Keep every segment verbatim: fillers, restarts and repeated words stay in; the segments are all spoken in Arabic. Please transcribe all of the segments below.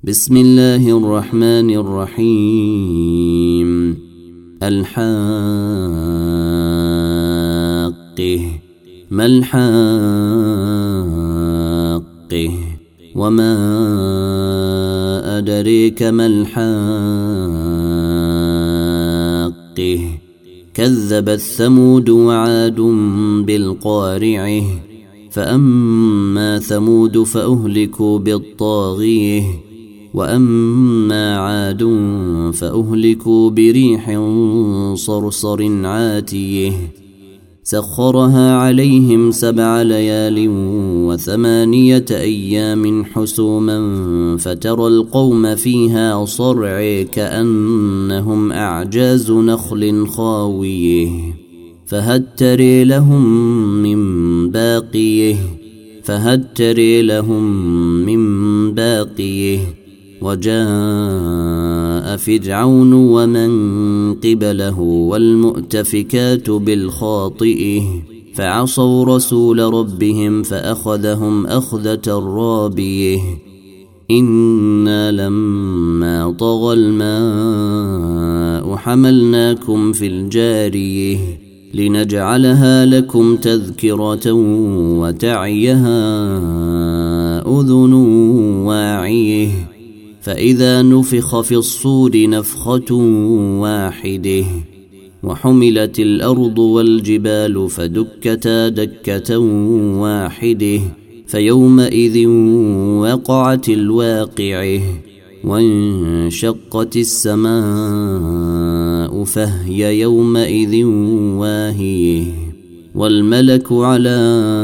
بسم الله الرحمن الرحيم. الحاقة ما الحاقة وما أدريك ما الحاقة كذبت ثمود وعاد بالقارعة فأما ثمود فأهلكوا بالطاغية وأما عاد فأهلكوا بريح صرصر عاتيه سخرها عليهم سبع ليال وثمانية أيام حسوما فترى القوم فيها صرعى كأنهم أعجاز نخل خاويه فهل ترى لهم من باقيه فهل ترى لهم من باقيه وجاء فرعون ومن قبله والمؤتفكات بالخاطئه فعصوا رسول ربهم فأخذهم أخذة رابيه إنا لما طغى الماء حملناكم في الجاريه لنجعلها لكم تذكرة وتعيها أذن واعيه فإذا نفخ في الصور نفخة واحدة وحملت الأرض والجبال فدكتا دكة واحدة فيومئذ وقعت الواقعة وانشقت السماء فهي يومئذ واهية والملك على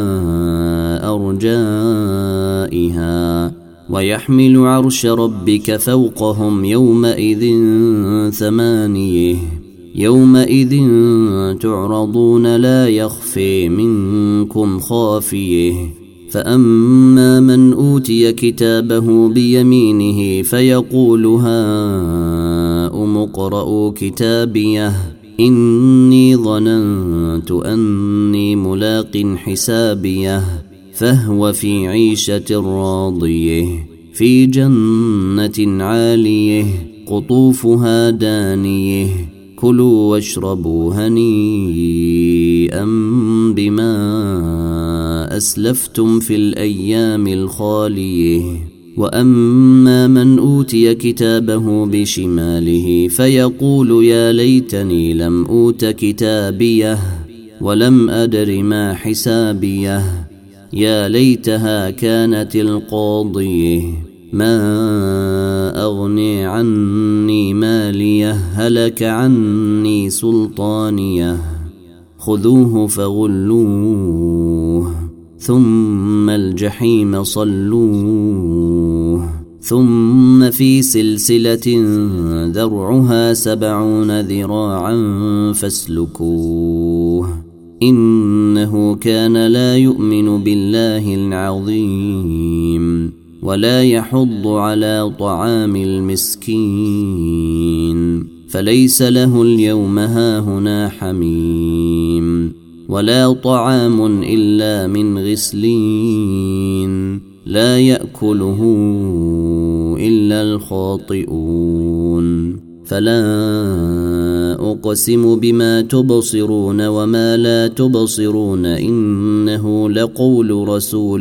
أرجائها ويحمل عرش ربك فوقهم يومئذ ثمانية يومئذ تعرضون لا يخفي منكم خافيه فأما من أوتي كتابه بيمينه فيقول هاؤم اقرءوا كتابيه إني ظننت أني ملاق حسابيه فهو في عيشة راضية في جنة عالية قطوفها دانية كلوا واشربوا هنيئا بما أسلفتم في الأيام الخالية وأما من أوتي كتابه بشماله فيقول يا ليتني لم أوت كتابيه ولم أدر ما حسابيه يا ليتها كانت القاضية ما أغني عني ماليه هلك عني سلطانيه خذوه فغلوه ثم الجحيم صلوه ثم في سلسلة ذرعها سبعون ذراعا فاسلكوه إنه كان لا يؤمن بالله العظيم ولا يحض على طعام المسكين فليس له اليوم هاهنا حميم ولا طعام إلا من غسلين لا يأكله إلا الخاطئون فلا أقسم بما تبصرون وما لا تبصرون إنه لقول رسول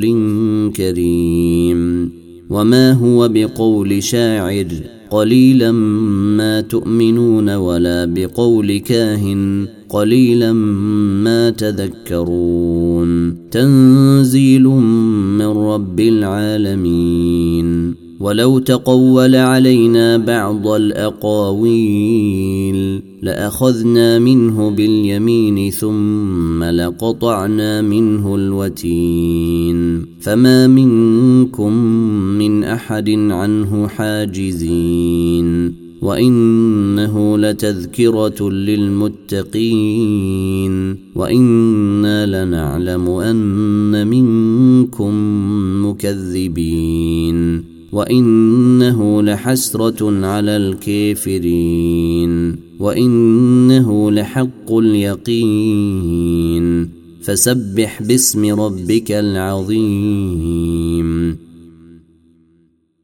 كريم وما هو بقول شاعر قليلا ما تؤمنون ولا بقول كاهن قليلا ما تذكرون تنزيل من رب العالمين ولو تقول علينا بعض الأقاويل لأخذنا منه باليمين ثم لقطعنا منه الوتين فما منكم من أحد عنه حاجزين وإنه لتذكرة للمتقين وإنا لنعلم أن منكم مكذبين وإنه لحسرة على الكافرين وإنه لحق اليقين فسبح باسم ربك العظيم